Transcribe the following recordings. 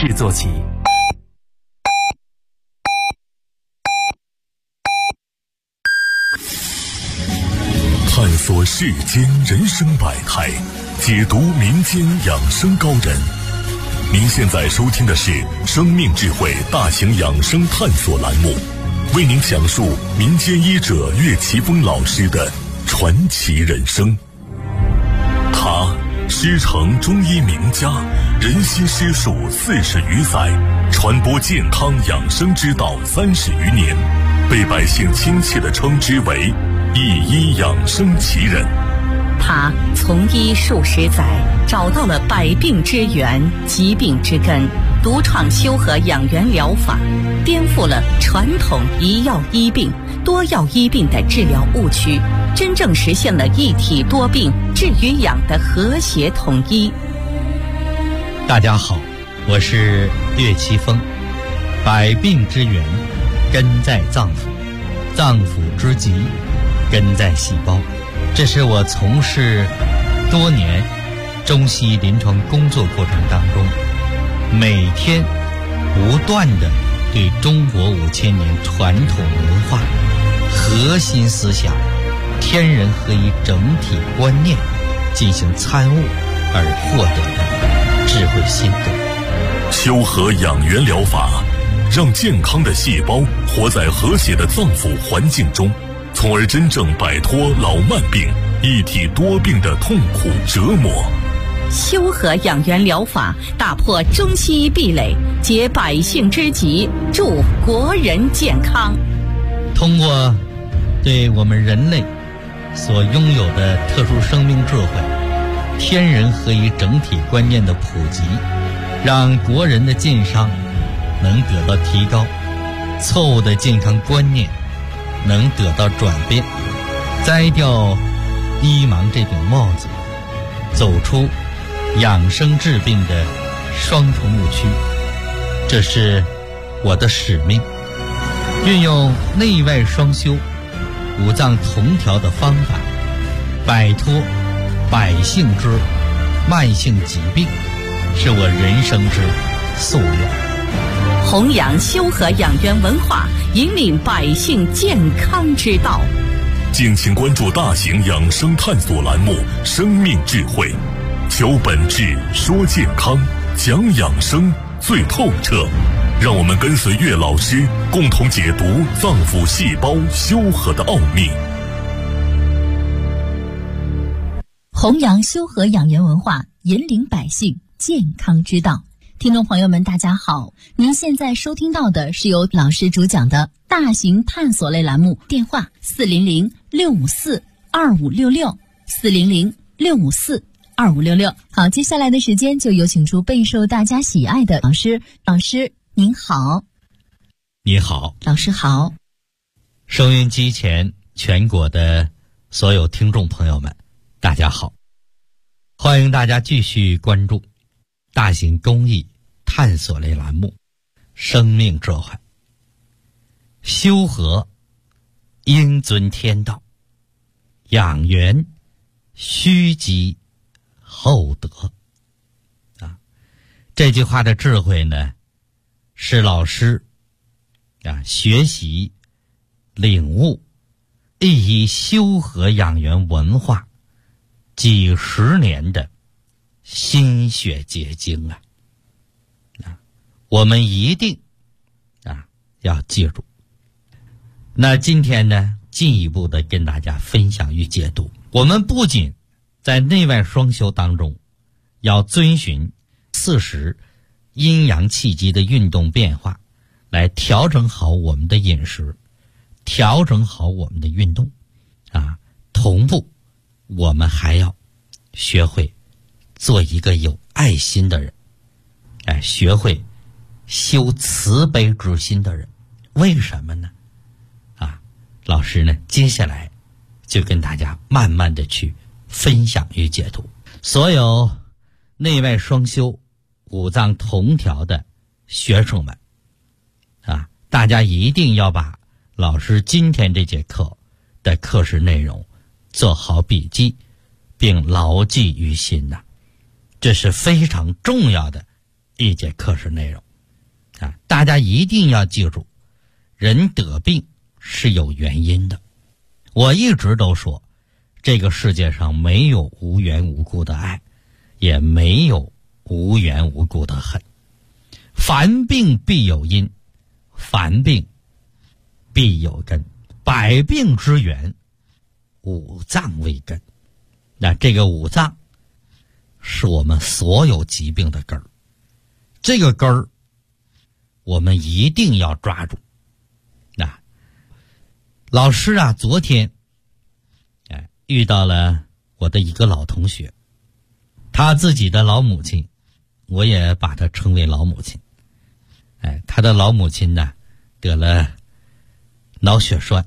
事做起。 探索世间人生百态，解读民间养生高人。您现在收听的是生命智慧大型养生探索栏目，为您讲述民间医者岳奇峰老师的传奇人生。他师承中医名家，人心师术40余载，传播健康养生之道30余年，被百姓亲切地称之为一医养生奇人。 他从医数十载，找到了百病之源、疾病之根，独创修和养元疗法，颠覆了传统一药医病、多药医病的治疗误区，真正实现了一体多病治与养的和谐统一。 大家好，我是岳奇峰。百病之源根在脏腑，脏腑之疾根在细胞。这是我从事多年中西医临床工作过程当中，每天不断地对中国5000年传统文化核心思想天人合一整体观念进行参悟而获得的智慧心得。 修和养元疗法让健康的细胞活在和谐的脏腑环境中，从而真正摆脱老慢病、一体多病的痛苦折磨。 修和养元疗法打破中西医壁垒，解百姓之急，助国人健康。 通过对我们人类所拥有的特殊生命智慧、天人合一整体观念的普及，让国人的健康能得到提高，错误的健康观念能得到转变，摘掉医盲这顶帽子，走出养生治病的双重误区。这是我的使命，运用内外双修、五脏同调的方法，摆脱百姓之慢性疾病，是我人生之夙愿。 弘扬修和养元文化，引领百姓健康之道。 敬请关注大型养生探索栏目《生命智慧》，求本质，说健康，讲养生最透彻。让我们跟随岳老师，共同解读脏腑细胞修和的奥秘。 弘扬修和养元文化，引领百姓健康之道。听众朋友们大家好，您现在收听到的是由老师主讲的大型探索类栏目，电话400-654-2566 400-654-2566。好，接下来的时间就有请出备受大家喜爱的老师。老师您好。 你好。 老师好。 收音机前全国的所有听众朋友们大家好，欢迎大家继续关注大型公益探索类栏目《生命智慧》。修和应遵天道，养元须积厚德。这句话的智慧呢，是老师学习领悟一修和养元文化几十年的心血结晶啊！我们一定要记住。那今天呢，进一步的跟大家分享与解读。我们不仅在内外双修当中要遵循40阴阳气机的运动变化，来调整好我们的饮食，调整好我们的运动同步我们还要学会做一个有爱心的人，学会修慈悲之心的人。为什么呢？老师呢，接下来就跟大家慢慢的去分享与解读。所有内外双修、五脏同调的学生们大家一定要把老师今天这节课的课时内容做好笔记，并牢记于心这是非常重要的一节课时内容啊，大家一定要记住，人得病是有原因的。我一直都说，这个世界上没有无缘无故的爱，也没有无缘无故的恨。凡病必有因，凡病必有根，百病之源，五脏为根。那这个五脏是我们所有疾病的根儿，这个根儿我们一定要抓住。那老师啊，昨天遇到了我的一个老同学，他自己的老母亲，我也把他称为老母亲。他的老母亲呢得了脑血栓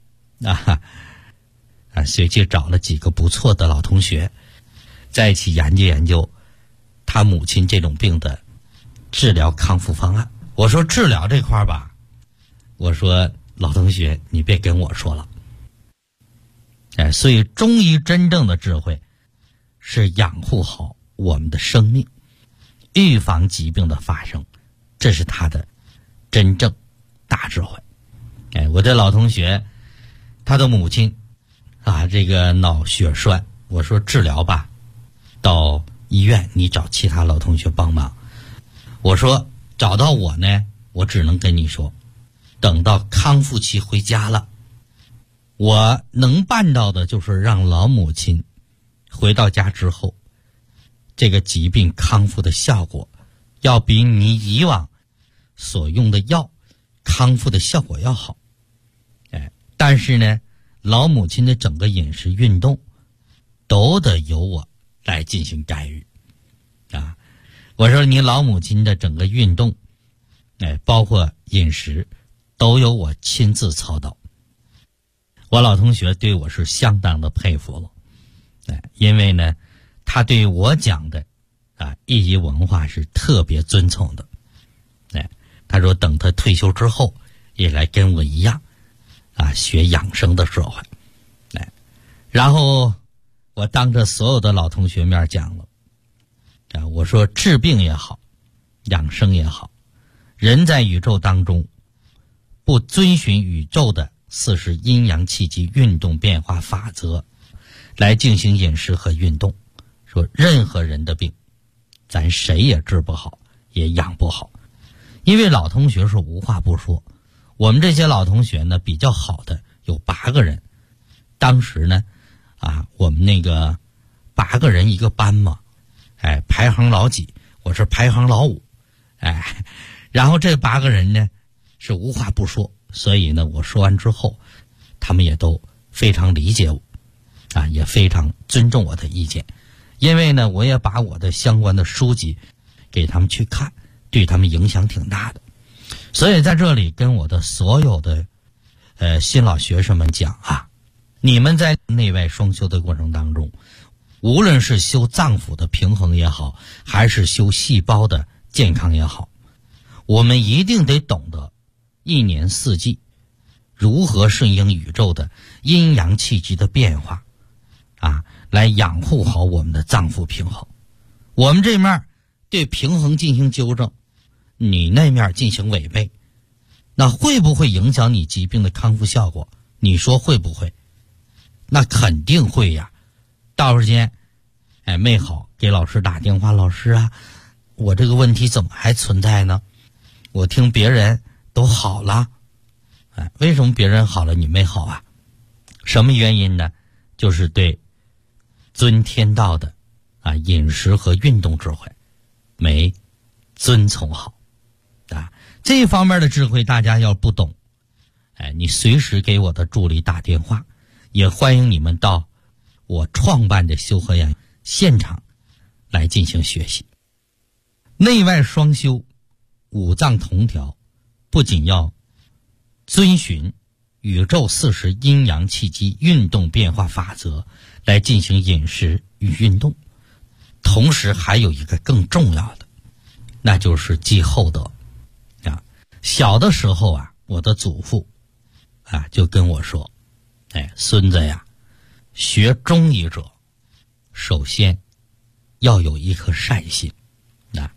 随即找了几个不错的老同学在一起研究研究他母亲这种病的治疗康复方案。我说治疗这块吧，我说老同学你别跟我说了。所以中医真正的智慧是养护好我们的生命，预防疾病的发生，这是他的真正大智慧。我的老同学他的母亲这个脑血栓，我说治疗吧，到医院你找其他老同学帮忙。我说找到我呢，我只能跟你说，等到康复期回家了，我能办到的就是让老母亲回到家之后，这个疾病康复的效果要比你以往所用的药康复的效果要好。但是呢，老母亲的整个饮食运动都得由我来进行干预我说你老母亲的整个运动包括饮食都由我亲自操刀。我老同学对我是相当的佩服了因为呢他对我讲的一级文化是特别尊崇的他说等他退休之后也来跟我一样学养生的智慧然后我当着所有的老同学面讲了我说治病也好，养生也好，人在宇宙当中不遵循宇宙的40阴阳气机运动变化法则来进行饮食和运动，说任何人的病咱谁也治不好，也养不好。因为老同学是无话不说，我们这些老同学呢比较好的有8个人，当时呢我们那个8个人一个班嘛，排行老几，我是排行老5，然后这8个人呢是无话不说，所以呢我说完之后他们也都非常理解我也非常尊重我的意见。因为呢我也把我的相关的书籍给他们去看，对他们影响挺大的。所以在这里跟我的所有的新老学生们讲你们在内外双修的过程当中，无论是修脏腑的平衡也好，还是修细胞的健康也好，我们一定得懂得一年四季如何顺应宇宙的阴阳气机的变化来养护好我们的脏腑平衡。我们这面对平衡进行纠正，你那面进行违背，那会不会影响你疾病的康复效果？你说会不会？那肯定会呀。到时间没好，给老师打电话，老师我这个问题怎么还存在呢？我听别人都好了为什么别人好了你没好什么原因呢？就是对遵天道的饮食和运动智慧没遵从好这方面的智慧大家要不懂你随时给我的助理打电话，也欢迎你们到我创办的修和养现场来进行学习。内外双修，五脏同调，不仅要遵循宇宙40阴阳气机运动变化法则来进行饮食与运动，同时还有一个更重要的，那就是积厚德小的时候我的祖父就跟我说孙子呀，学中医者首先要有一颗善心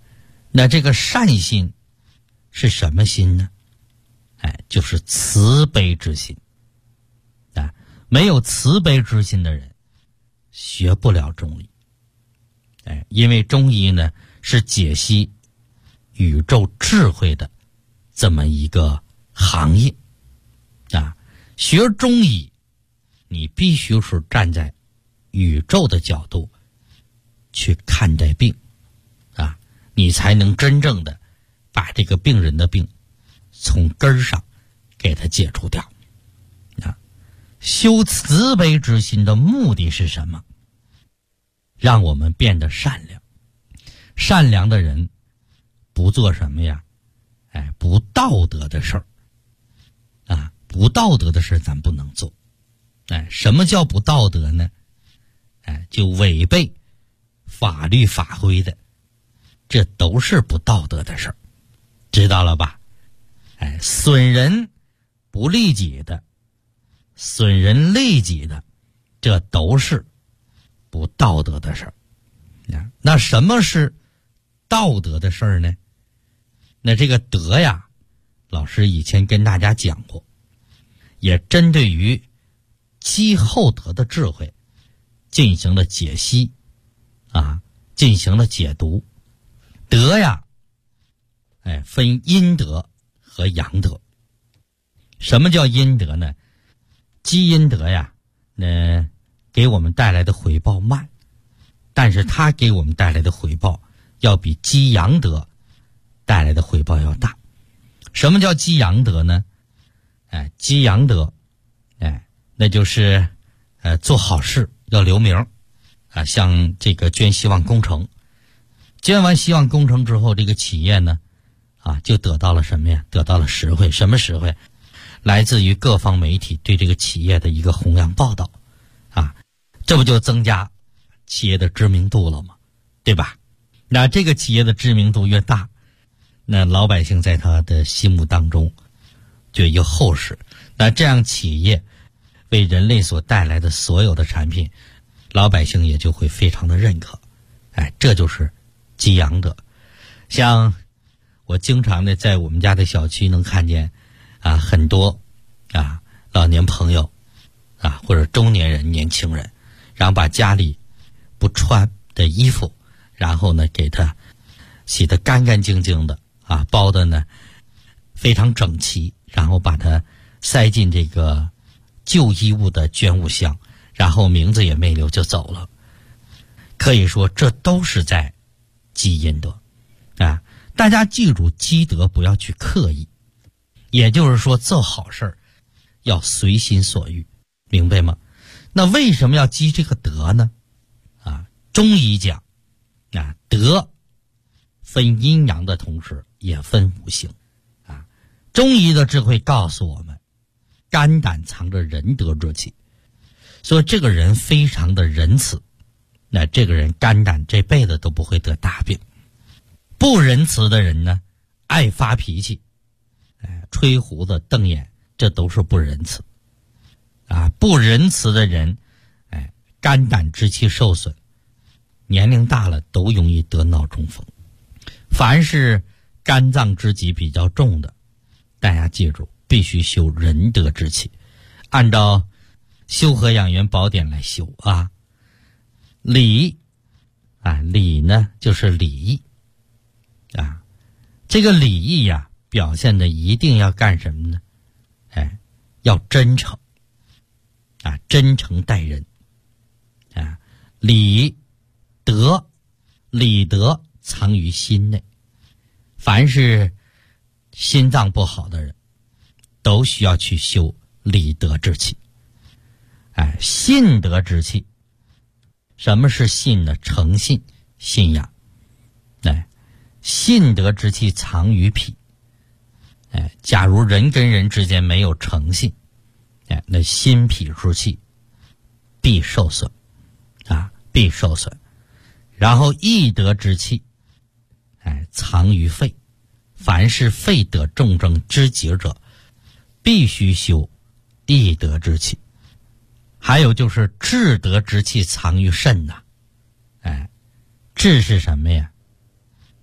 那这个善心是什么心呢？就是慈悲之心。没有慈悲之心的人学不了中医。因为中医呢是解析宇宙智慧的这么一个行业。学中医你必须是站在宇宙的角度去看待病，你才能真正的把这个病人的病从根儿上给他解除掉。修慈悲之心的目的是什么？让我们变得善良。善良的人不做什么呀？不道德的事儿。不道德的事咱不能做。什么叫不道德呢？就违背法律法规的，这都是不道德的事儿，知道了吧？损人不利己的，损人利己的，这都是不道德的事儿。那什么是道德的事儿呢？那这个德呀，老师以前跟大家讲过，也针对于积厚德的智慧进行了解析，进行了解读。德呀，分阴德和阳德。什么叫阴德呢？积阴德呀，给我们带来的回报慢，但是它给我们带来的回报要比积阳德带来的回报要大。什么叫积阳德呢？积阳德，那就是做好事要留名像这个捐希望工程，捐完希望工程之后，这个企业呢就得到了什么呀？得到了实惠。什么实惠？来自于各方媒体对这个企业的一个弘扬报道这不就增加企业的知名度了吗？对吧？那这个企业的知名度越大，那老百姓在他的心目当中就有厚实。那这样企业为人类所带来的所有的产品，老百姓也就会非常的认可。这就是积阳德。像我经常的在我们家的小区能看见很多老年朋友或者中年人年轻人，然后把家里不穿的衣服，然后呢给他洗得干干净净的包的呢非常整齐，然后把它塞进这个旧衣物的捐物箱，然后名字也没留就走了。可以说这都是在积阴德大家记住，积德不要去刻意，也就是说做好事要随心所欲，明白吗？那为什么要积这个德呢？中医讲德分阴阳的同时也分五行中医的智慧告诉我们，肝胆藏着仁德之气，所以这个人非常的仁慈，那这个人肝胆这辈子都不会得大病。不仁慈的人呢，爱发脾气，吹胡子瞪眼，这都是不仁慈不仁慈的人肝胆之气受损，年龄大了都容易得脑中风。凡是肝脏之疾比较重的，大家记住必须修仁德之气，按照修和养元宝典来修礼礼呢就是礼义这个礼义表现的一定要干什么呢？要真诚真诚待人礼德藏于心内。凡是心脏不好的人都需要去修礼德之气信德之气。什么是信呢？诚信，信仰信德之气藏于脾假如人跟人之间没有诚信那心脾之气必受损必受损。然后义德之气藏于肺，凡是肺得重症之疾者必须修义德之气。还有就是智德之气藏于肾智是什么呀？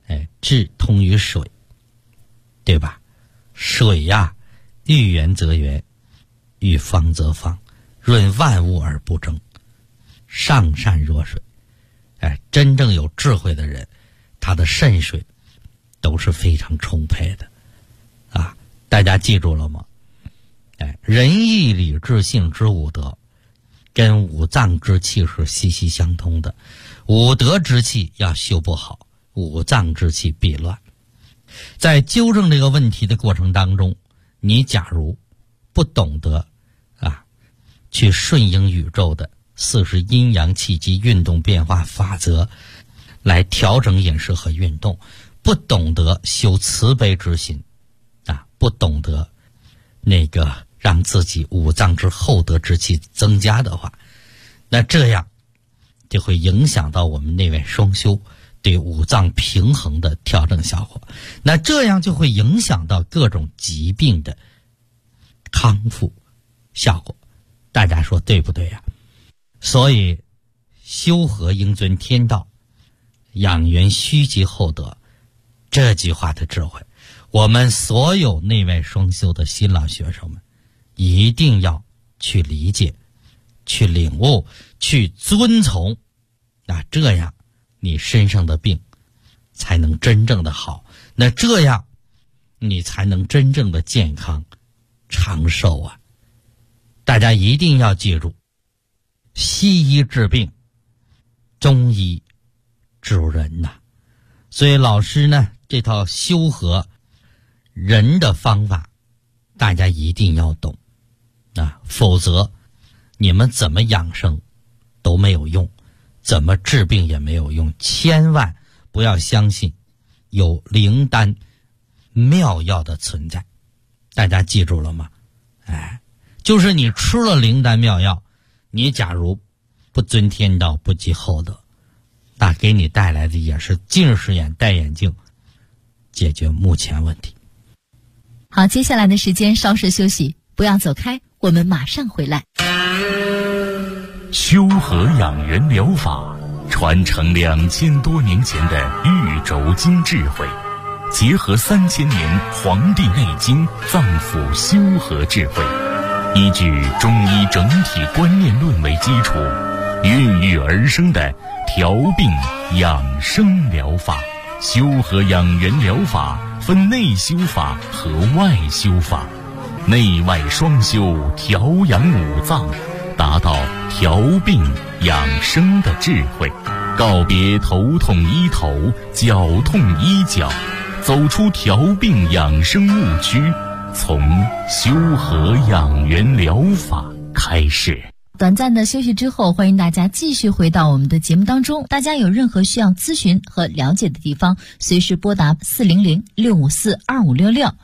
志通于水，对吧？水呀，遇圆则圆，遇方则方，润万物而不争，上善若水。真正有智慧的人，他的肾水都是非常充沛的啊！大家记住了吗？仁义礼智信之五德，跟五脏之气是息息相通的。五德之气要修不好，五脏之气必乱。在纠正这个问题的过程当中，你假如不懂得去顺应宇宙的40阴阳气机运动变化法则来调整饮食和运动，不懂得修慈悲之心不懂得让自己五脏之厚德之气增加的话，那这样就会影响到我们内外双修对五脏平衡的调整效果，那这样就会影响到各种疾病的康复效果。大家说对不对呀？所以修和应遵天道，养元虚极厚德，这句话的智慧，我们所有内外双修的新老学生们一定要去理解，去领悟，去遵从，这样你身上的病才能真正的好，那这样你才能真正的健康长寿啊！大家一定要记住，西医治病，中医治人呐。所以老师呢，这套修和人的方法大家一定要懂否则你们怎么养生都没有用，怎么治病也没有用。千万不要相信有灵丹妙药的存在，大家记住了吗？就是你吃了灵丹妙药，你假如不遵天道，不积厚德，那给你带来的也是近视眼戴眼镜，解决目前问题。 好，接下来的时间稍事休息，不要走开，我们马上回来。 修和养元疗法传承2000多年前的玉轴经智慧，结合3000年《黄帝内经》脏腑修和智慧，依据中医整体观念论为基础，孕育而生的调病养生疗法。修和养元疗法分内修法和外修法，内外双修，调养五脏，达到调病养生的智慧，告别头痛医头，脚痛医脚，走出调病养生误区，从修和养元疗法开始。 短暂的休息之后，欢迎大家继续回到我们的节目当中。大家有任何需要咨询和了解的地方，随时拨打400-654-2566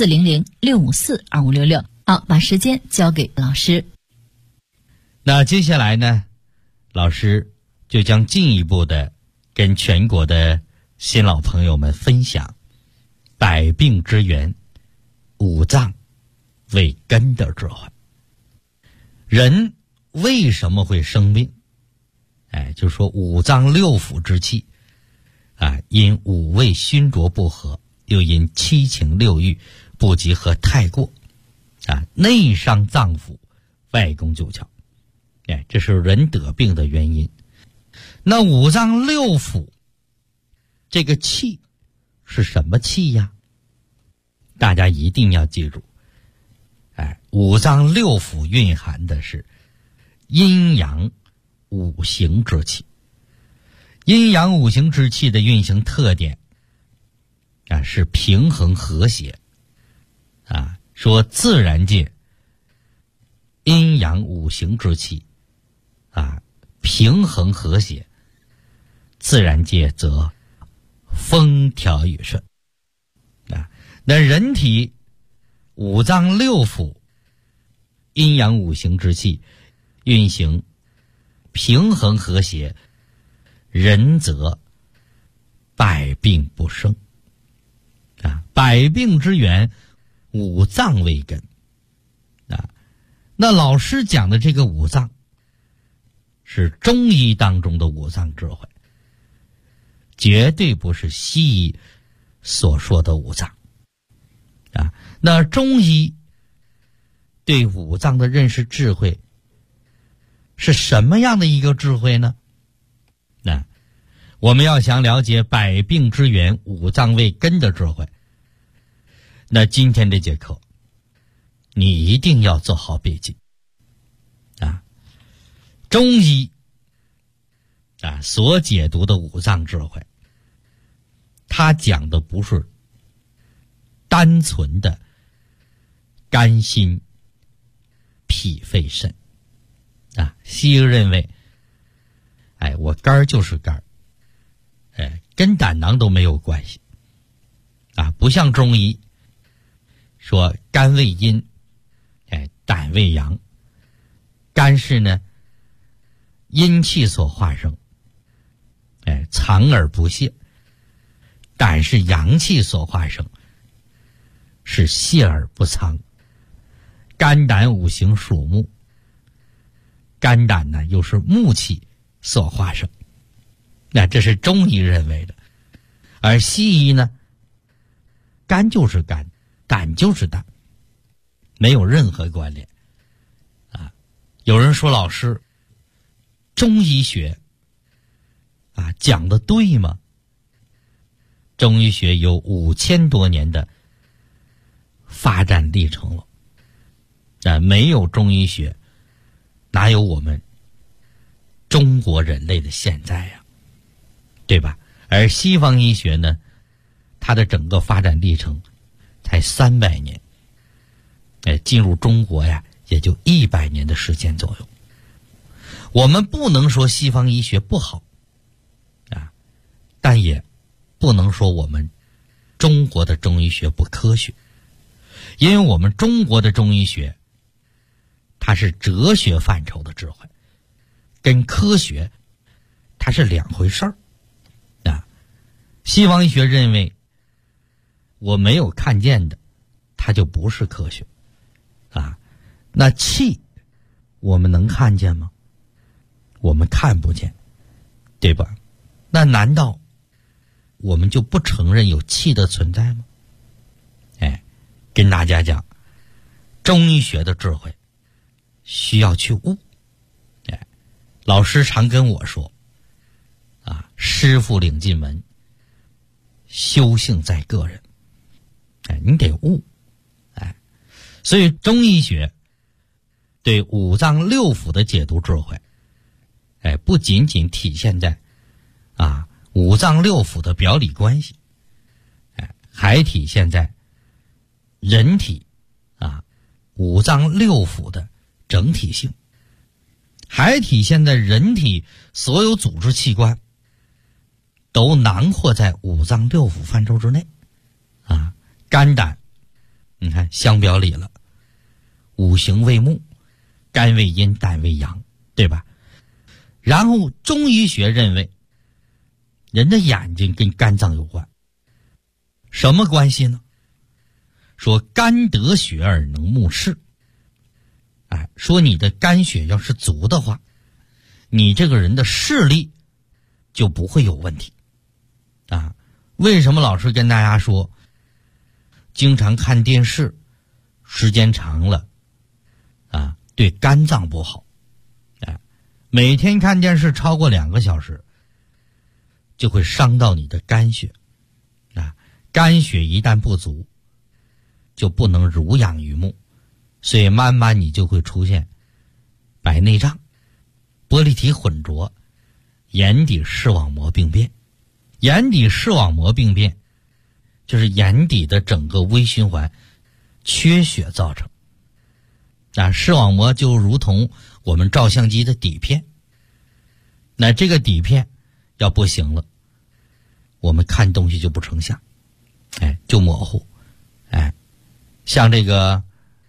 400-654-2566。好，把时间交给老师。 那接下来呢，老师就将进一步的跟全国的新老朋友们分享百病之源，五脏为根的智慧。人为什么会生病？就是说五脏六腑之气因五味熏浊不和，又因七情六欲不及和太过内伤脏腑，外攻九窍，这是人得病的原因。那五脏六腑这个气是什么气呀？大家一定要记住，五脏六腑蕴含的是阴阳五行之气。阴阳五行之气的运行特点是平衡和谐说自然界阴阳五行之气平衡和谐，自然界则风调雨顺那人体五脏六腑阴阳五行之气运行平衡和谐，人则百病不生百病之源，五脏为根那老师讲的这个五脏是中医当中的五脏智慧。 绝对不是西医所说的五脏啊。那中医对五脏的认识智慧是什么样的一个智慧呢？那我们要想了解百病之源、五脏为根的智慧，那今天这节课你一定要做好笔记啊。中医啊所解读的五脏智慧，它讲的不是单纯的肝心脾肺肾啊。西医认为我肝就是肝，跟胆囊都没有关系啊。不像中医说肝为阴，胆为阳。肝是呢阴气所化生，藏而不泄；胆是阳气所化生，是泄而不藏。肝胆五行属木，肝胆呢又是木气所化生，那这是中医认为的。而西医呢，肝就是肝，胆就是胆，没有任何关联啊。有人说老师，中医学啊讲的对吗？中医学有5000多年的发展历程了没有中医学哪有我们中国人类的现在呀，对吧？而西方医学呢，它的整个发展历程才300年，进入中国呀也就100年的时间左右。我们不能说西方医学不好啊，但也不能说我们中国的中医学不科学，因为我们中国的中医学它是哲学范畴的智慧，跟科学它是两回事儿啊。西方医学认为我没有看见的它就不是科学啊。那气我们能看见吗？我们看不见，对吧？那难道我们就不承认有气的存在吗？跟大家讲，中医学的智慧需要去悟。老师常跟我说啊，师傅领进门，修行在个人。你得悟。所以中医学对五脏六腑的解读智慧，不仅仅体现在五脏六腑的表里关系，还体现在人体五脏六腑的整体性，还体现在人体所有组织器官都囊括在五脏六腑范畴之内肝胆你看相表里了，五行为木，肝为阴，胆为阳，对吧？然后中医学认为人的眼睛跟肝脏有关，什么关系呢？说肝得血而能目视，说你的肝血要是足的话，你这个人的视力就不会有问题为什么老师跟大家说经常看电视时间长了对肝脏不好每天看电视超过2个小时就会伤到你的肝血肝血一旦不足就不能濡养于目，所以慢慢你就会出现白内障、玻璃体混浊、眼底视网膜病变。眼底视网膜病变就是眼底的整个微循环缺血造成视网膜就如同我们照相机的底片，那这个底片要不行了，我们看东西就不成像就模糊像这个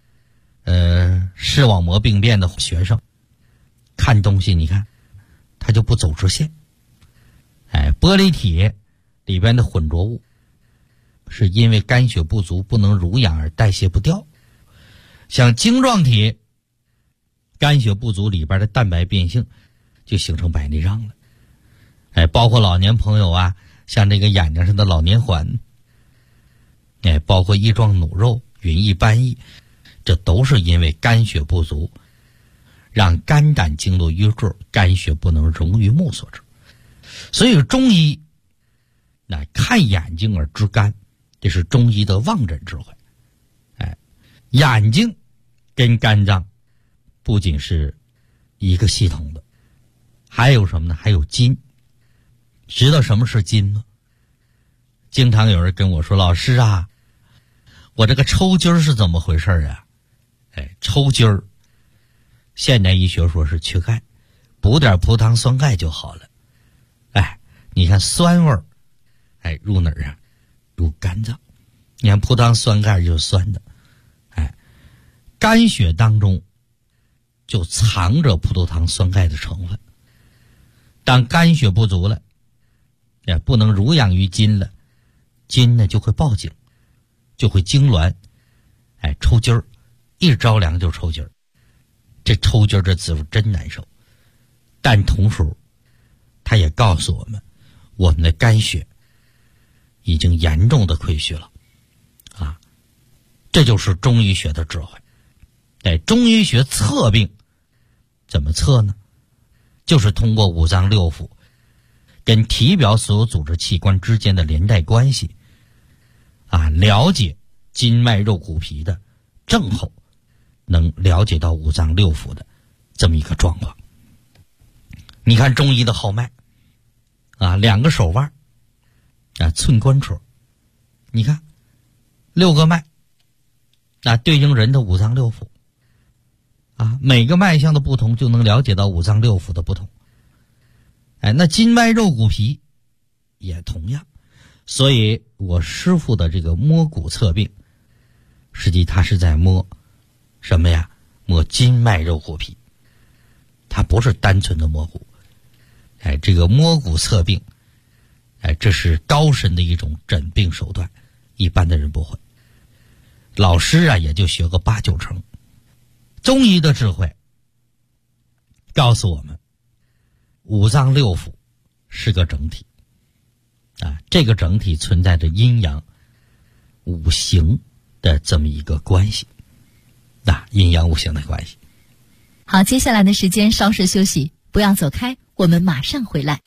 视网膜病变的学生看东西，你看他就不走直线玻璃体里边的混浊物是因为肝血不足不能濡养而代谢不掉，像晶状体肝血不足里边的蛋白变性就形成白内障了包括老年朋友像这个眼睛上的老年环，包括翼状弩肉、云翳斑翳，这都是因为肝血不足，让肝胆经络淤滞，肝血不能溶于目所致。所以中医看眼睛而知肝，这是中医的望诊智慧。眼睛跟肝脏不仅是一个系统的，还有什么呢？还有筋。知道什么是筋吗？经常有人跟我说，老师啊，我这个抽筋是怎么回事啊？抽筋儿，现代医学说是缺钙，补点葡糖酸钙就好了。你看酸味儿，入哪儿啊？入肝脏。你看葡糖酸钙就是酸的，肝血当中就藏着葡萄糖酸钙的成分。当肝血不足了，不能濡养于筋了，筋呢就会报警，就会痉挛，抽筋儿，一着凉就抽筋儿。这抽筋儿这滋味真难受，但同时他也告诉我们，我们的肝血已经严重的亏虚了这就是中医学的智慧。中医学测病怎么测呢？就是通过五脏六腑跟体表所有组织器官之间的连带关系了解筋脉肉骨皮的症候，能了解到五脏六腑的这么一个状况。你看中医的号脉两个手腕寸关尺，你看6个脉对应人的五脏六腑每个脉象的不同就能了解到五脏六腑的不同。那筋脉肉骨皮也同样。所以我师父的这个摸骨测病，实际他是在摸什么呀？摸筋脉肉骨皮，他不是单纯的摸骨。这个摸骨测病这是高深的一种诊病手段，一般的人不会。老师也就学个8、9成。中医的智慧告诉我们，五脏六腑是个整体这个整体存在着阴阳五行的这么一个关系阴阳五行的关系。 好，接下来的时间稍事休息，不要走开，我们马上回来。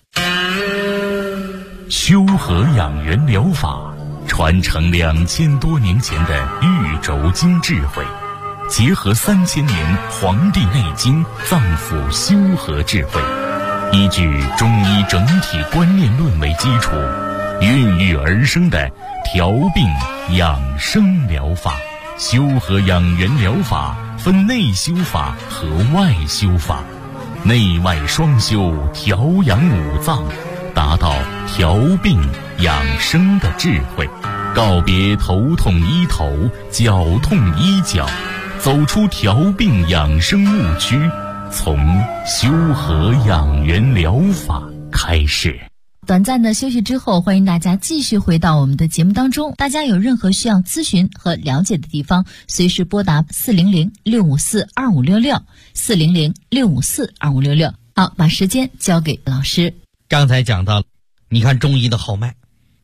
修和养元疗法传承2000多年前的玉轴经智慧，结合3000年《黄帝内经》脏腑修和智慧，依据中医整体观念论为基础，孕育而生的调病养生疗法。修和养元疗法分内修法和外修法，内外双修，调养五脏，达到调病养生的智慧，告别头痛医头，脚痛医脚，走出调病养生误区，从修和养元疗法开始。 短暂的休息之后，欢迎大家继续回到我们的节目当中。大家有任何需要咨询和了解的地方，随时拨打400-654-2566 400-654-2566。好，把时间交给老师。 刚才讲到，你看中医的号脉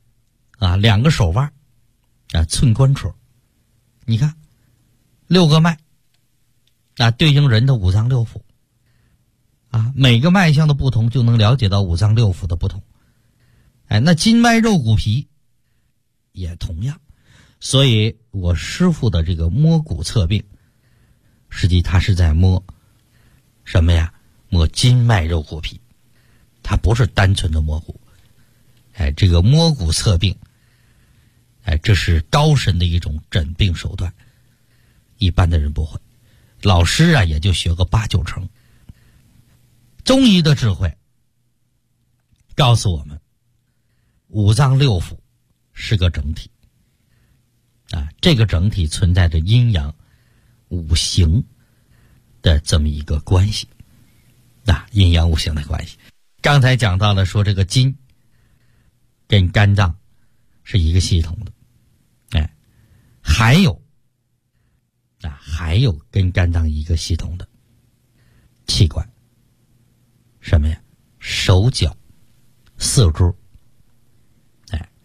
2个手腕寸关尺，你看6个脉对应人的五脏六腑每个脉象的不同就能了解到五脏六腑的不同。那筋脉肉骨皮也同样。所以我师父的这个摸骨测病，实际他是在摸什么呀？摸筋脉肉骨皮，他不是单纯的摸骨。这个摸骨测病这是高深的一种诊病手段，一般的人不会。老师也就学个8、9成。中医的智慧告诉我们，五脏六腑是个整体这个整体存在着阴阳五行的这么一个关系阴阳五行的关系。刚才讲到了说这个筋跟肝脏是一个系统的还有跟肝脏一个系统的器官，什么呀？手脚四肢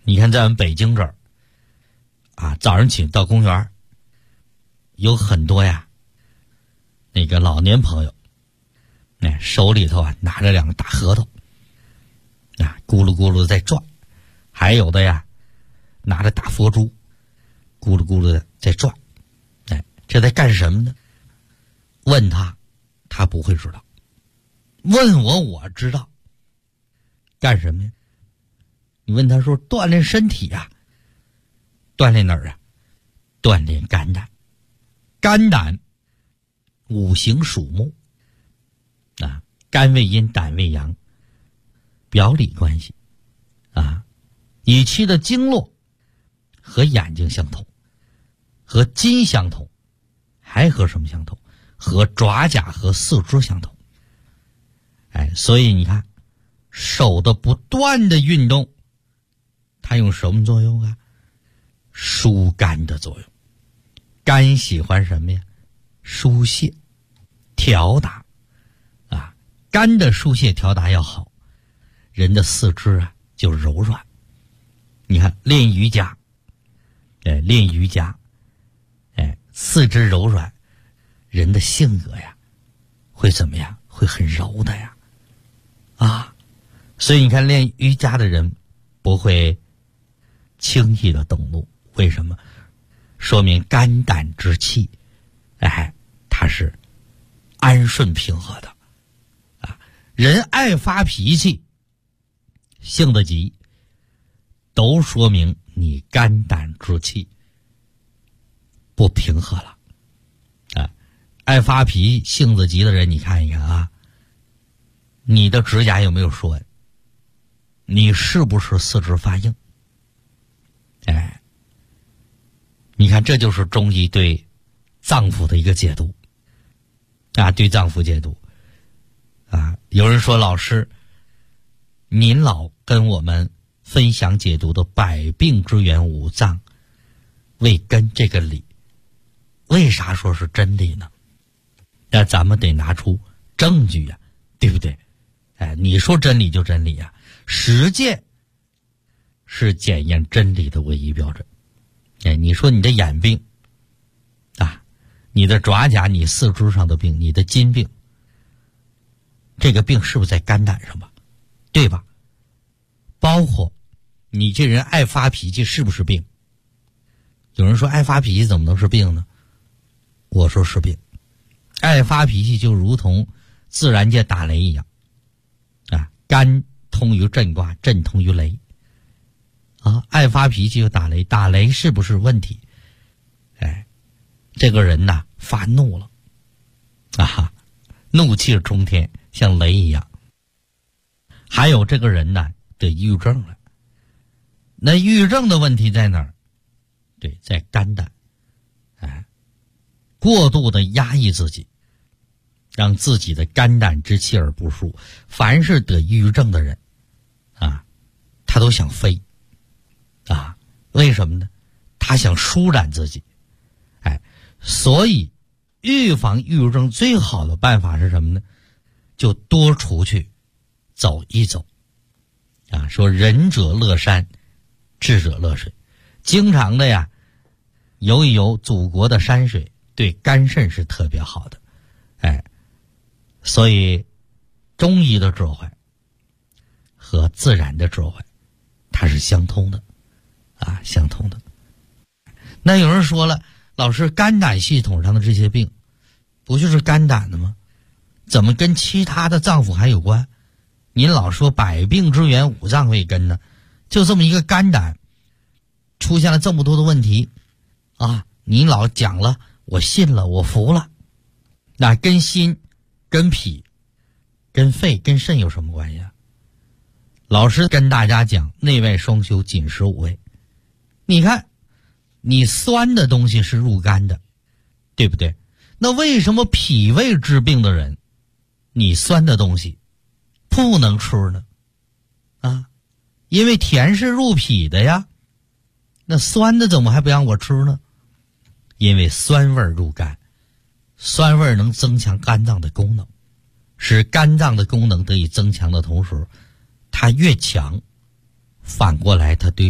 你看在我们北京这儿啊，早上起到公园有很多呀那个老年朋友，手里头啊拿着两个大核桃啊，咕噜咕噜在转，还有的呀拿着大佛珠咕噜咕噜的在转，这在干什么呢？问他不会知道，问我知道。干什么呀？你问他说锻炼身体啊。锻炼哪儿啊？锻炼肝胆。肝胆五行属木啊，肝为阴，胆为阳，表里关系啊。乙期的经络和眼睛相同，和筋相同，还和什么相同？和爪甲和四肢相同。所以你看手的不断的运动，它用什么作用啊？疏肝的作用。肝喜欢什么呀？疏泄调达啊，肝的疏泄调达要好，人的四肢啊就柔软。你看练瑜伽，练瑜伽，四肢柔软，人的性格呀会怎么样？会很柔的呀啊。所以你看练瑜伽的人不会轻易的动怒，为什么？说明肝胆之气它是安顺平和的啊。人爱发脾气，性子急，都说明你肝胆之气不平和了啊。爱发脾气性子急的人，你看一看啊，你的指甲有没有竖纹？你是不是四肢发硬？你看这就是中医对脏腑的一个解读啊，对脏腑解读啊。有人说老师您老跟我们分享解读的百病之源五脏为根这个理，为啥说是真理呢？那咱们得拿出证据呀，对不对？你说真理就真理呀，实践是检验真理的唯一标准。你说你的眼病啊，你的爪甲，你四肢上的病，你的筋病，这个病是不是在肝胆上吧？对吧？包括你这人爱发脾气是不是病？有人说爱发脾气怎么能是病呢？我说是病。爱发脾气就如同自然界打雷一样啊，肝通于震卦，震通于雷啊，爱发脾气就打雷，打雷是不是问题？这个人呐发怒了啊，怒气冲天，像雷一样。还有这个人呢得抑郁症了。那抑郁症的问题在哪儿？对，在肝胆。过度的压抑自己，让自己的肝胆之气而不舒。凡是得抑郁症的人啊，他都想飞啊，为什么呢？他想舒展自己。所以预防抑郁症最好的办法是什么呢？就多出去走一走啊。说仁者乐山，智者乐水，经常的呀游一游祖国的山水，对肝肾是特别好的。所以中医的智慧和自然的智慧它是相通的啊，相通的。那有人说了，老师肝胆系统上的这些病不就是肝胆的吗？怎么跟其他的脏腑还有关？您老说百病之源五脏为根呢，就这么一个肝胆出现了这么多的问题啊，您老讲了，我信了，我服了。那跟心跟脾跟肺跟肾有什么关系啊？老师跟大家讲内外双修，紧实五味。你看你酸的东西是入肝的，对不对？那为什么脾胃治病的人你酸的东西不能吃呢？啊，因为甜是入脾的呀，那酸的怎么还不让我吃呢？因为酸味入肝，酸味能增强肝脏的功能，使肝脏的功能得以增强的同时，它越强，反过来它对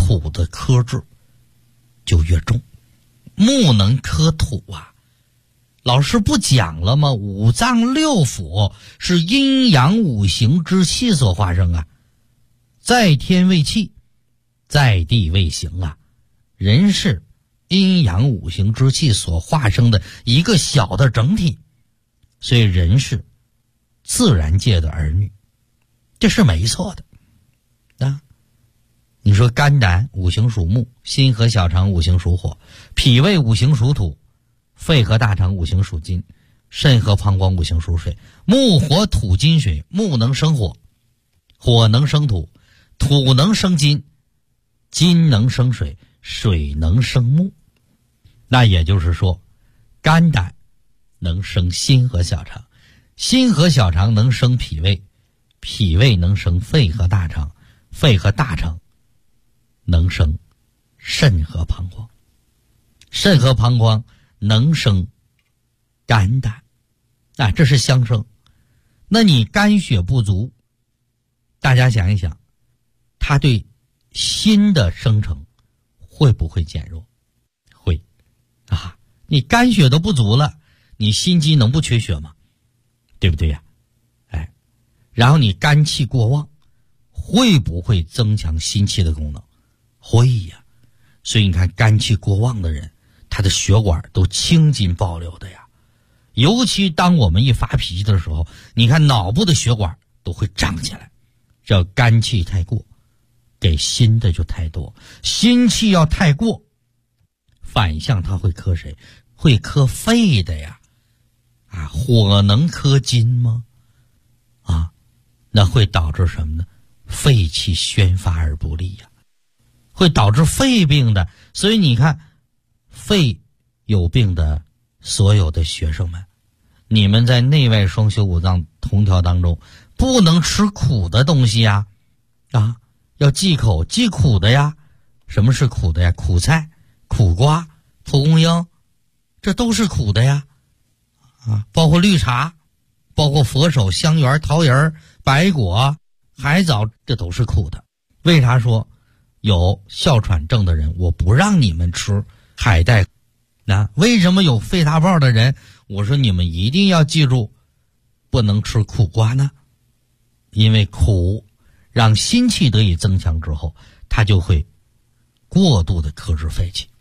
土的科质就越重。木能克土啊，老师不讲了吗？五脏六腑是阴阳五行之气所化生啊，在天为气，在地为形啊，人是阴阳五行之气所化生的一个小的整体，所以人是自然界的儿女，这是没错的啊。你说肝胆五行属木，心和小肠五行属火，脾胃五行属土，肺和大肠五行属金，肾和膀胱五行属水。木火土金水，木能生火，火能生土，土能生金，金能生水，水能生木。那也就是说，肝胆能生心和小肠，心和小肠能生脾胃，脾胃能生肺和大肠，肺和大肠能生肾和膀胱，肾和膀胱能生肝胆，这是相生。那你肝血不足，大家想一想，它对心的生成会不会减弱？会啊！你肝血都不足了，你心肌能不缺血吗？对不对呀？然后你肝气过旺，会不会增强心气的功能？会呀。所以你看肝气过旺的人，他的血管都青筋暴流的呀。尤其当我们一发脾气的时候，你看脑部的血管都会胀起来，这肝气太过，给心的就太多。心气要太过，反向它会克谁？会克肺的呀。火能克金吗？那会导致什么呢？肺气宣发而不利呀，会导致肺病的。所以你看，肺有病的所有的学生们，你们在内外双修五脏同调当中，不能吃苦的东西呀，要忌口，忌苦的呀。什么是苦的呀？苦菜、苦瓜、蒲公英，这都是苦的呀。包括绿茶，包括佛手、香橼、桃仁、白果、海藻，这都是苦的。为啥说有哮喘症的人我不让你们吃海带？为什么有肺大泡的人我说你们一定要记住不能吃苦瓜呢？因为苦让心气得以增强之后，它就会过度的克制肺气。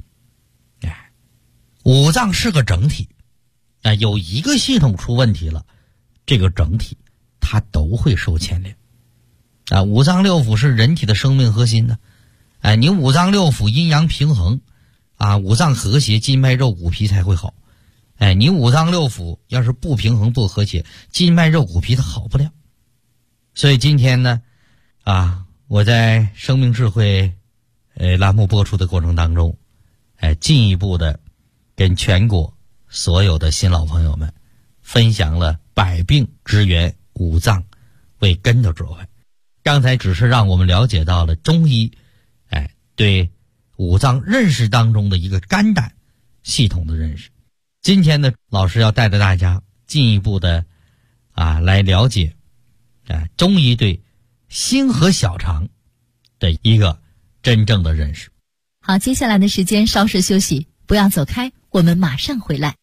五脏是个整体，有一个系统出问题了，这个整体它都会受牵连。五脏六腑是人体的生命核心呢。你五脏六腑阴阳平衡，五脏和谐，筋脉肉骨皮才会好。你五脏六腑要是不平衡不和谐，筋脉肉骨皮它好不了。所以今天呢，我在生命智慧栏目播出的过程当中，进一步的跟全国所有的新老朋友们分享了百病之源五脏为根的智慧。刚才只是让我们了解到了中医对五脏认识当中的一个肝胆系统的认识。今天呢，老师要带着大家进一步的来了解中医对心和小肠的一个真正的认识。 好，接下来的时间稍事休息，不要走开，我们马上回来。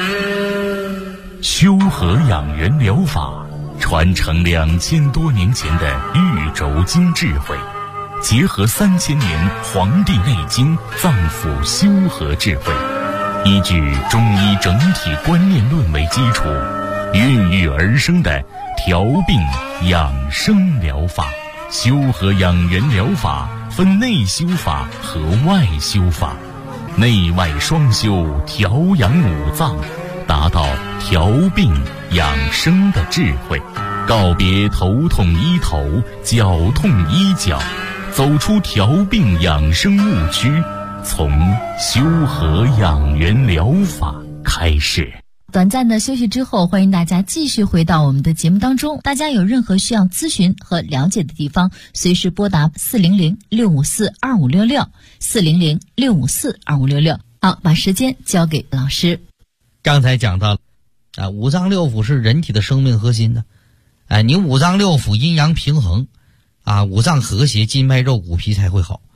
修和养元疗法传承2000多年前的玉轴经智慧，结合3000年《黄帝内经》脏腑修和智慧，依据中医整体观念论为基础，孕育而生的调病养生疗法。修和养元疗法分内修法和外修法，内外双修，调养五脏，达到调病养生的智慧，告别头痛医头，脚痛医脚，走出调病养生误区，从修和养元疗法开始。 短暂的休息之后，欢迎大家继续回到我们的节目当中。大家有任何需要咨询和了解的地方，随时拨打400-654-2566 400-654-2566。好，把时间交给老师。 刚才讲到五脏六腑是人体的生命核心呢。你五脏六腑阴阳平衡五脏和谐，筋脉肉骨皮才会好。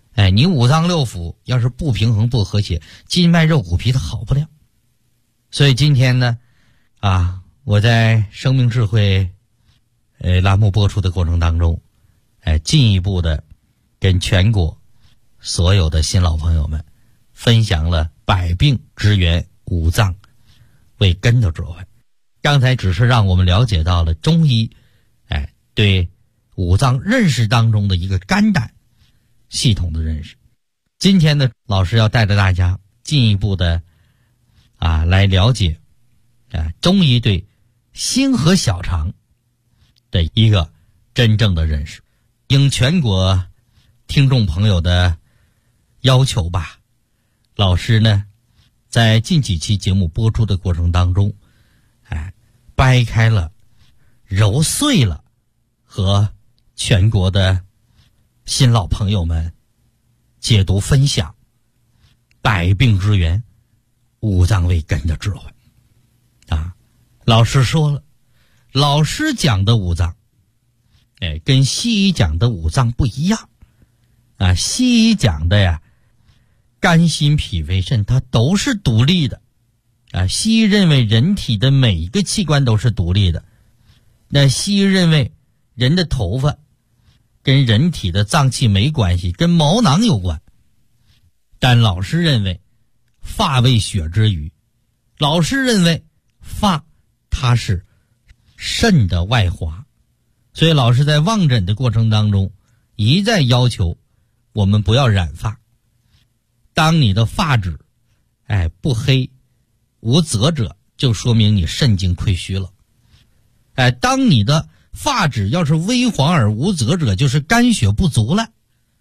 你五脏六腑要是不平衡不和谐，筋脉肉骨皮它好不了。所以今天呢，我在生命智慧栏目播出的过程当中，进一步的跟全国所有的新老朋友们分享了百病之源五脏为根的智慧。刚才只是让我们了解到了中医对五脏认识当中的一个肝胆系统的认识。今天呢，老师要带着大家进一步的来了解中医对心和小肠的一个真正的认识。应全国听众朋友的要求吧，老师呢在近几期节目播出的过程当中掰开了揉碎了和全国的新老朋友们解读分享百病之源五脏为根的智慧。老师说了，老师讲的五脏跟西医讲的五脏不一样。西医讲的呀，肝心脾肺肾它都是独立的。西医认为人体的每一个器官都是独立的。那西医认为人的头发跟人体的脏器没关系，跟毛囊有关。但老师认为发为血之余，老师认为发它是肾的外华。所以老师在望诊的过程当中一再要求我们不要染发。当你的发质不黑无泽者，就说明你肾经亏虚了。当你的发质要是微黄而无泽者，就是肝血不足了。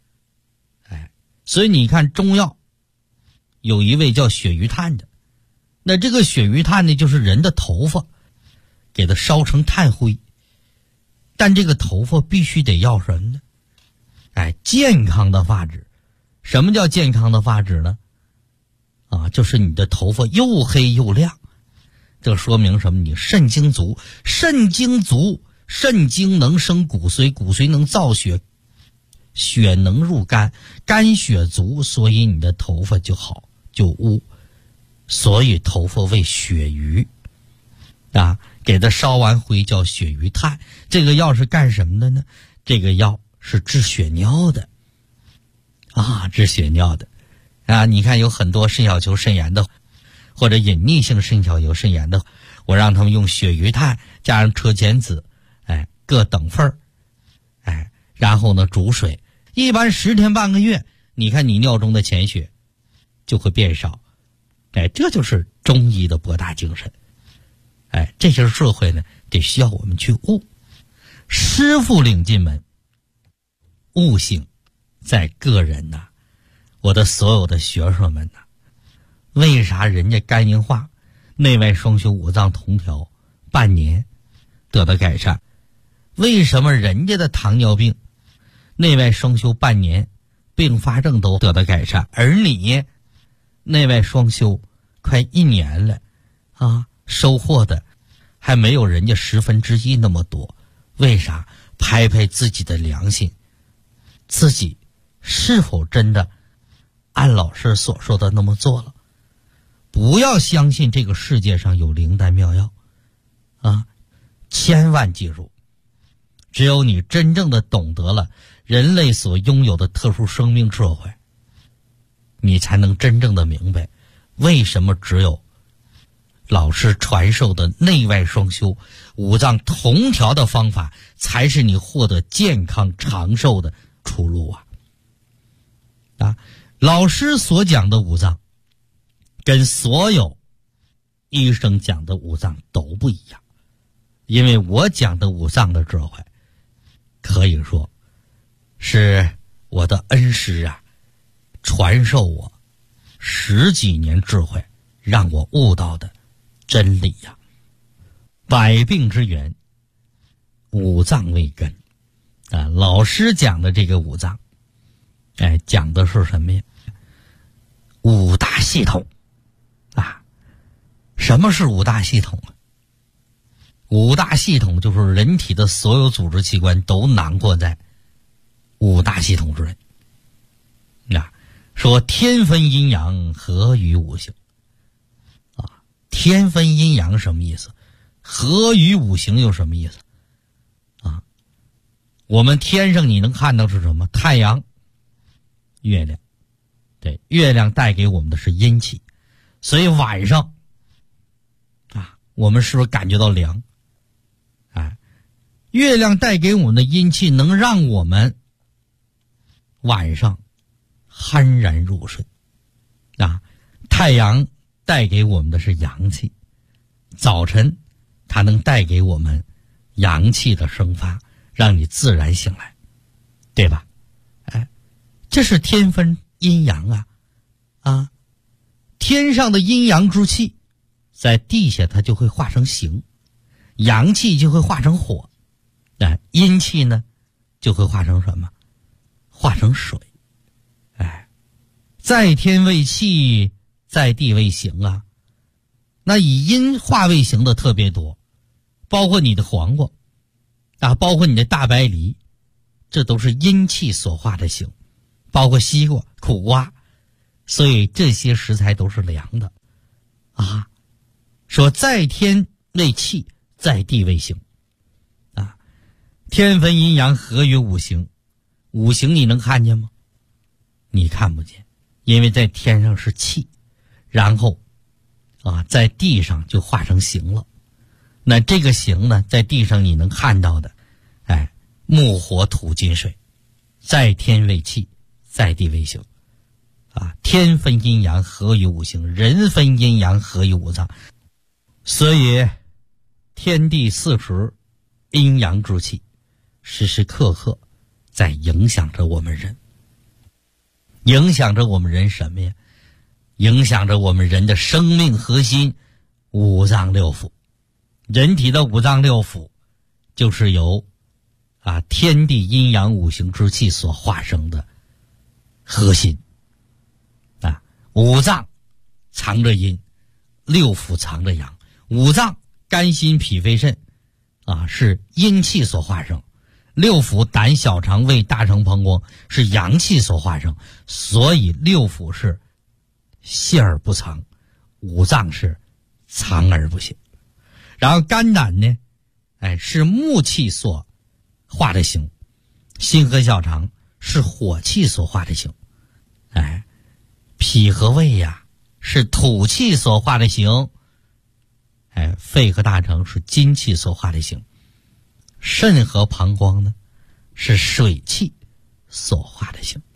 所以你看中药有一味叫血鱼炭的，那这个血鱼炭呢，就是人的头发给它烧成炭灰。但这个头发必须得要什么呢？健康的发质。什么叫健康的发质呢？就是你的头发又黑又亮。这说明什么？你肾精足，肾精足，肾精能生骨髓，骨髓能造血，血能入肝，肝血足，所以你的头发就好就乌。所以头发为血鱼给它烧完灰叫血鱼炭。这个药是干什么的呢？这个药是治血尿的治血尿的你看有很多肾小球肾炎的，或者隐匿性肾小球肾炎的，我让他们用血鱼炭加上车前子各等份然后呢煮水，一般10天半个月，你看你尿中的潜血就会变少。这就是中医的博大精深。这些智慧呢，得需要我们去悟。师傅领进门，悟性在个人呐。我的所有的学生们呐，为啥人家肝硬化内外双修五脏同调半年得到改善？为什么人家的糖尿病内外双修半年并发症都得到改善，而你内外双修快1年了收获的还没有人家1/10那么多？为啥？拍拍自己的良心，自己是否真的按老师所说的那么做了？不要相信这个世界上有灵丹妙药千万记住，只有你真正的懂得了人类所拥有的特殊生命智慧，你才能真正的明白为什么只有老师传授的内外双修五脏同调的方法才是你获得健康长寿的出路老师所讲的五脏跟所有医生讲的五脏都不一样。因为我讲的五脏的智慧可以说是我的恩师传授我10几年智慧，让我悟到的真理百病之源五脏为根老师讲的这个五脏讲的是什么呀？五大系统什么是五大系统五大系统就是人体的所有组织器官都囊括在五大系统之内说天分阴阳，合于五行。天分阴阳什么意思？合于五行又什么意思？我们天上你能看到是什么？太阳、月亮。对，月亮带给我们的是阴气，所以晚上我们是不是感觉到凉？月亮带给我们的阴气能让我们晚上酣然入睡。太阳带给我们的是阳气，早晨它能带给我们阳气的生发，让你自然醒来，对吧？这是天分阴阳啊！天上的阴阳之气在地下它就会化成形，阳气就会化成火，阴气呢就会化成什么？化成水。在天为气，在地为形啊。那以阴化为形的特别多，包括你的黄瓜包括你的大白梨，这都是阴气所化的形，包括西瓜、苦瓜，所以这些食材都是凉的说在天为气，在地为形天分阴阳，合于五行。五行你能看见吗？你看不见，因为在天上是气，然后在地上就化成形了。那这个形呢，在地上你能看到的木火土金水，在天为气，在地为形天分阴阳，合于五行，人分阴阳，合于五脏。所以天地40阴阳之气时时刻刻在影响着我们人。影响着我们人什么呀？影响着我们人的生命核心五脏六腑。人体的五脏六腑就是由天地阴阳五行之气所化生的核心五脏藏着阴，六腑藏着阳。五脏肝心脾肺肾是阴气所化生，六腑胆小肠胃大肠膀胱是阳气所化生，所以六腑是泄而不藏，五脏是藏而不泄。然后肝胆呢是木气所化的形，心和小肠是火气所化的形，脾和胃是土气所化的形，肺和大肠是金气所化的形，肾和膀胱呢是水气所化的形。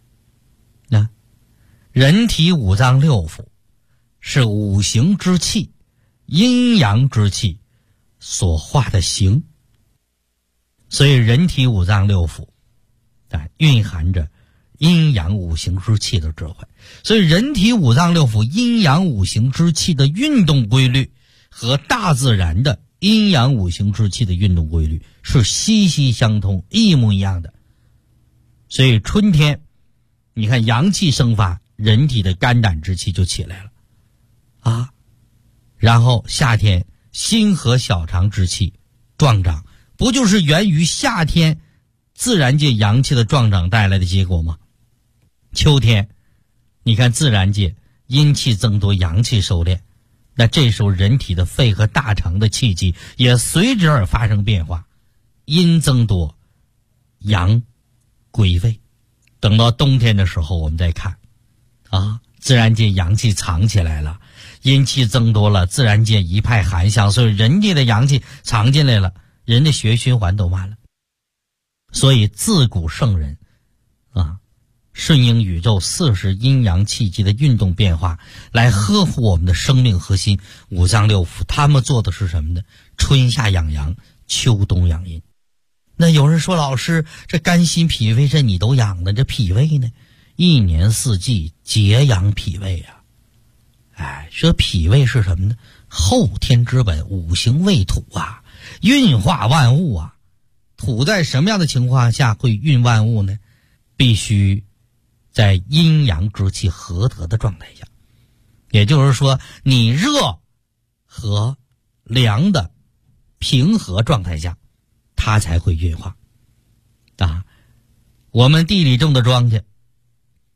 人体五脏六腑是五行之气、阴阳之气所化的形，所以人体五脏六腑蕴含着阴阳五行之气的智慧。所以人体五脏六腑阴阳五行之气的运动规律和大自然的阴阳五行之气的运动规律是息息相通，一模一样的。所以春天你看阳气生发，人体的肝胆之气就起来了然后夏天心和小肠之气壮长，不就是源于夏天自然界阳气的壮长带来的结果吗？秋天你看自然界阴气增多，阳气收敛，那这时候人体的肺和大肠的气机也随之而发生变化，阴增多，阳归位。等到冬天的时候我们再看自然界阳气藏起来了，阴气增多了，自然界一派寒象，所以人界的阳气藏进来了，人的血液循环都慢了。所以自古圣人顺应宇宙40阴阳气机的运动变化，来呵护我们的生命核心五脏六腑。他们做的是什么呢？春夏养阳，秋冬养阴。那有人说，老师，这肝心脾肺肾你都养了，这脾胃呢？一年四季节养脾胃说脾胃是什么呢？后天之本，五行为土运化万物土在什么样的情况下会运万物呢？必须在阴阳之气合得的状态下，也就是说你热和凉的平和状态下，它才会运化我们地里种的庄稼，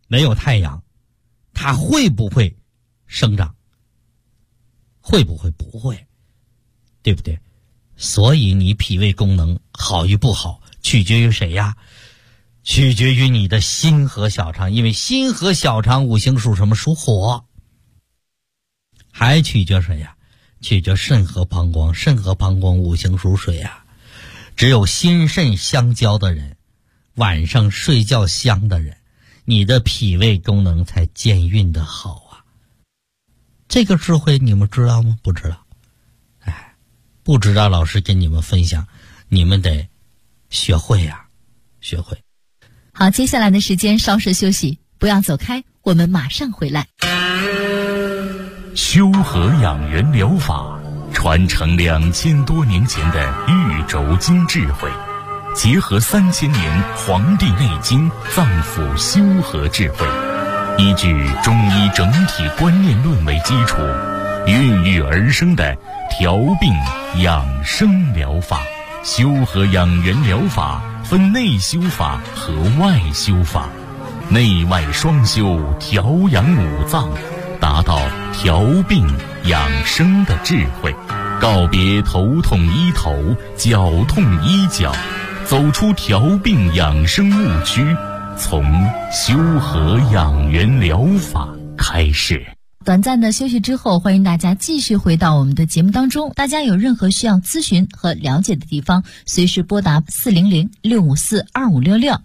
没有太阳，它会不会生长？会不会？不会，对不对？所以你脾胃功能好与不好，取决于谁呀？取决于你的心和小肠，因为心和小肠五行属什么？属火。还取决谁呀？取决肾和膀胱，肾和膀胱五行属水啊。只有心肾相交的人，晚上睡觉香的人，你的脾胃功能才健运的好啊。这个智慧你们知道吗？不知道。不知道，老师跟你们分享，你们得学会呀，学会。 好，接下来的时间稍事休息，不要走开，我们马上回来。 修和养元疗法传承2000多年前的玉轴经智慧，结合3000年《黄帝内经》脏腑修和智慧，依据中医整体观念论为基础，孕育而生的调病养生疗法。修和养元疗法分内修法和外修法，内外双修，调养五脏，达到调病养生的智慧，告别头痛医头，脚痛医脚，走出调病养生误区，从修和养元疗法开始。 短暂的休息之后，欢迎大家继续回到我们的节目当中。大家有任何需要咨询和了解的地方，随时拨打400-654-2566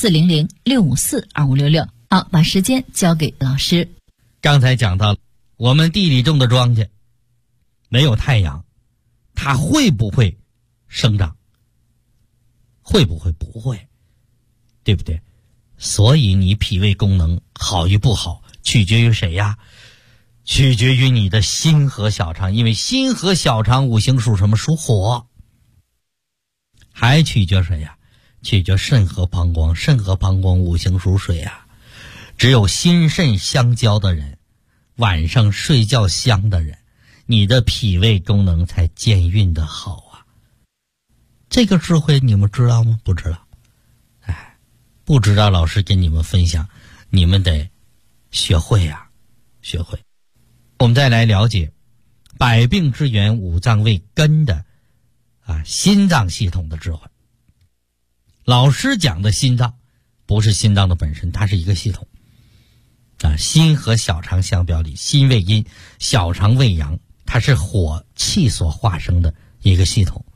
400-654-2566。好，把时间交给老师。 刚才讲到我们地里种的庄稼没有太阳，它会不会生长？会不会？不会，对不对？所以你脾胃功能好与不好，取决于谁呀？取决于你的心和小肠，因为心和小肠五行属什么？属火。还取决谁呀？取决肾和膀胱，肾和膀胱五行属水啊。只有心肾相交的人，晚上睡觉香的人，你的脾胃功能才健运的好啊。这个智慧你们知道吗？不知道。不知道，老师跟你们分享，你们得学会呀，学会。我们再来了解百病之源五脏为根的心脏系统的智慧。老师讲的心脏不是心脏的本身，它是一个系统心和小肠相表里，心为阴，小肠为阳，它是火气所化生的一个系统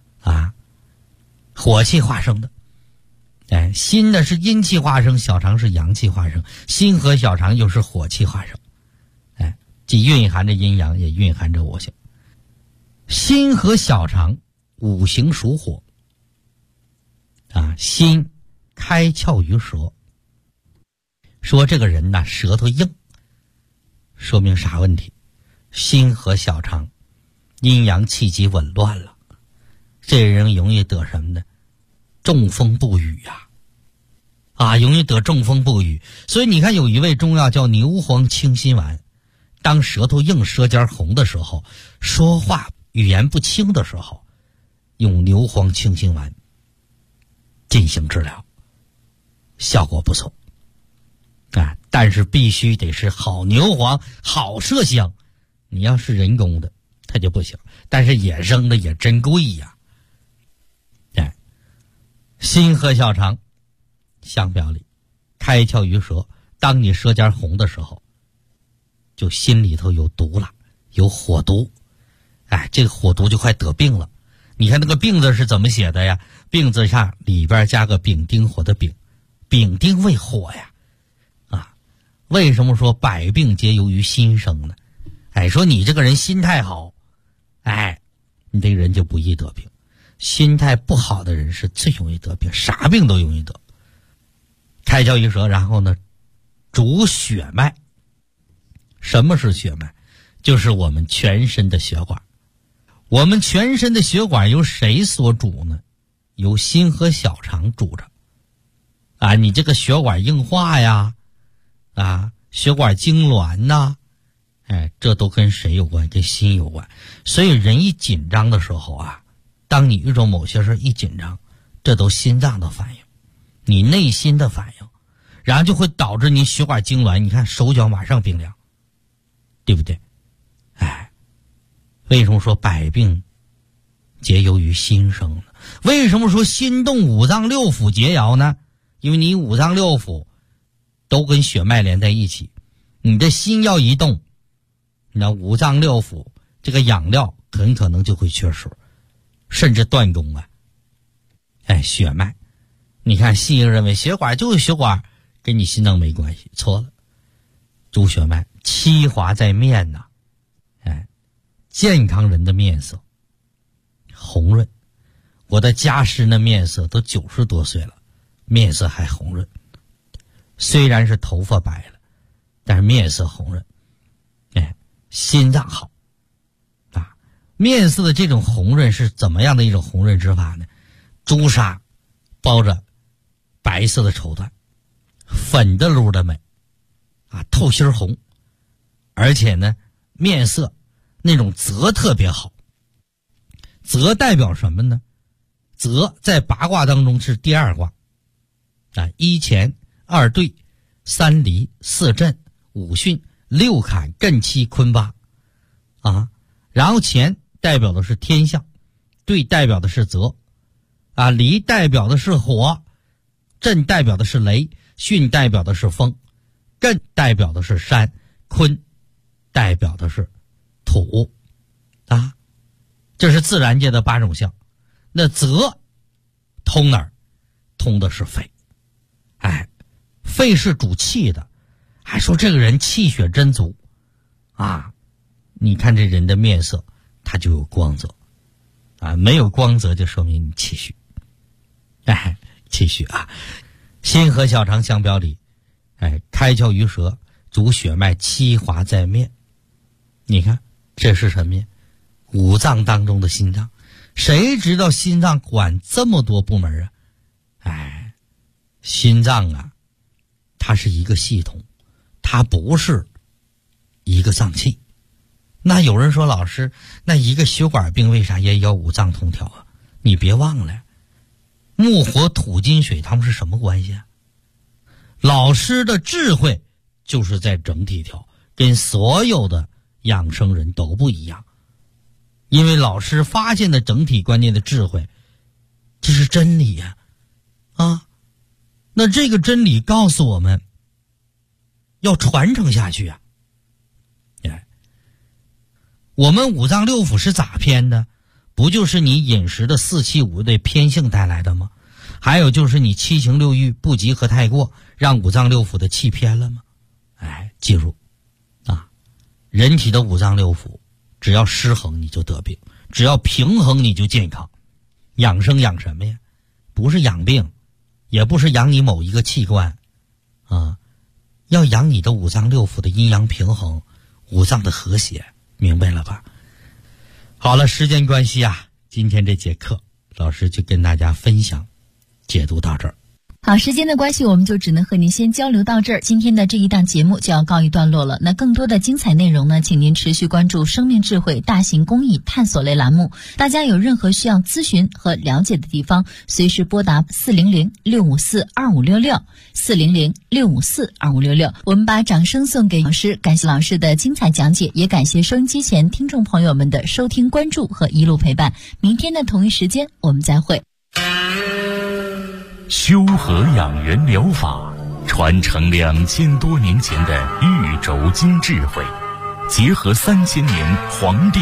火气化生的。心呢是阴气化生，小肠是阳气化生，心和小肠又是火气化生，既蕴含着阴阳，也蕴含着我性。心和小肠五行属火心开窍于舌，说这个人舌头硬，说明啥问题？心和小肠阴阳气机紊乱了，这人容易得什么呢？中风不语容易得中风不语。所以你看有一味中药叫牛黄清心丸，当舌头硬舌尖红的时候，说话语言不清的时候，用牛黄清心丸进行治疗，效果不错但是必须得是好牛黄好麝香，你要是人工的它就不行，但是野生的也真贵呀。心和小肠相表里，开窍于舌，当你舌尖红的时候，就心里头有毒了，有火毒这个火毒就快得病了。你看那个病字是怎么写的呀？病字上里边加个丙丁火的丙，丙丁为火呀为什么说百病皆由于心生呢？说你这个人心态好你这个人就不易得病。心态不好的人是最容易得病，啥病都容易得。开窍于舌，然后呢主血脉。什么是血脉？就是我们全身的血管。我们全身的血管由谁所主呢？由心和小肠主着你这个血管硬化呀血管痉挛这都跟谁有关？跟心有关。所以人一紧张的时候当你遇到某些事一紧张，这都心脏的反应，你内心的反应。 然后就会导致你血管痉挛，你看手脚马上冰凉，对不对？为什么说百病皆由于心生呢？为什么说心动五脏六腑皆摇呢？因为你五脏六腑都跟血脉连在一起，你的心要一动，那五脏六腑这个养料很可能就会缺失，甚至断供啊。血脉，你看西医认为血管就是血管，跟你心脏没关系，错了。主血脉七华在面呐，健康人的面色红润，我的家师的面色都90多岁了，面色还红润，虽然是头发白了，但是面色红润。心脏好啊，面色的这种红润是怎么样的一种红润之法呢？朱砂包着白色的绸缎，粉的噜的美啊，透心红，而且呢面色那种泽特别好。泽代表什么呢？泽在八卦当中是第二卦啊，一乾二兑三离四震五巽六坎艮七坤八啊，然后乾代表的是天象，兑代表的是泽啊，离代表的是火，震代表的是雷，巽代表的是风，艮代表的是山，坤代表的是土啊，这是自然界的8种象。那泽通哪儿？通的是肺。肺是主气的，还说这个人气血真足啊，你看这人的面色他就有光泽啊，没有光泽就说明你气虚。气虚啊。心和小肠相表里，开窍于舌，主血脉七华在面。你看这是什么呀？五脏当中的心脏。谁知道心脏管这么多部门啊？心脏啊，它是一个系统，它不是一个脏器。那有人说，老师，那一个血管病为啥也要五脏通调啊？你别忘了，木火土金水它们是什么关系啊？老师的智慧就是在整体调，跟所有的养生人都不一样。因为老师发现的整体观念的智慧，这是真理呀！那这个真理告诉我们，要传承下去啊！我们五脏六腑是咋偏的？不就是你饮食的4气5的偏性带来的吗？还有就是你7情6欲不及和太过，让五脏六腑的气偏了吗？记住啊，人体的五脏六腑只要失衡你就得病，只要平衡你就健康。养生养什么呀？不是养病，也不是养你某一个器官啊，要养你的五脏六腑的阴阳平衡，五脏的和谐，明白了吧？好了，时间关系啊，今天这节课老师就跟大家分享解读到这儿。 好，时间的关系，我们就只能和您先交流到这儿。今天的这一档节目就要告一段落了。那更多的精彩内容呢，请您持续关注生命智慧大型公益探索类栏目。大家有任何需要咨询和了解的地方，随时拨打400-654-2566 400-654-2566。我们把掌声送给老师，感谢老师的精彩讲解，也感谢收音机前听众朋友们的收听关注和一路陪伴。明天的同一时间我们再会。 修和养元疗法传承2000多年前的玉轴经智慧，结合3000年黄帝